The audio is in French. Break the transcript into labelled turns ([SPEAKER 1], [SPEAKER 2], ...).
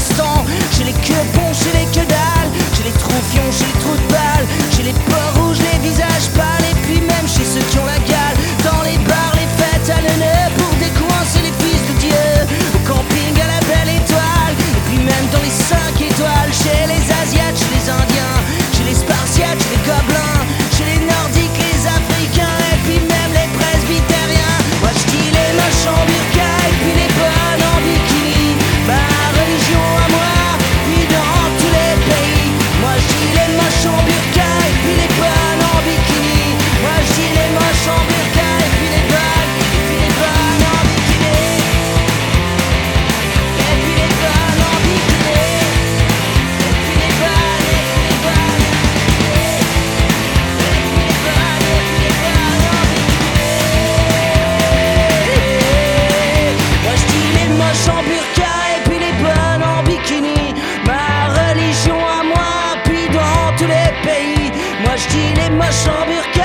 [SPEAKER 1] l'instant. J'ai les queues ponts, j'ai les queues dalles, j'ai les trous fions, j'ai les trous de balles, j'ai les peurs rouges, les visages pâles, et puis même chez ceux qui ont la gale. Dans les bars, les fêtes à neuneux, pour décoincer les fils de Dieu, au camping à la belle étoile, et puis même dans les 5 étoiles, chez les Asiates, chez les Indiens, chez les Spartiates, chez les Gobelins, chez les Nordiques, les Africains, et puis même les presbytériens. Moi je dis les moches en burqa et puis les bonnes en bikini, ma religion à moi, puis dans tous les pays. Moi je dis les moches en burqa et puis les bonnes en bikini, moi je dis les moches en burqa et puis les bonnes en bikini, et puis les bonnes en bikini, et puis les bonnes en bikini, moi je dis les moches en burqa et puis les bonnes en bikini, ma religion à moi, puis dans tous les pays. Moi je dis les moches en burqa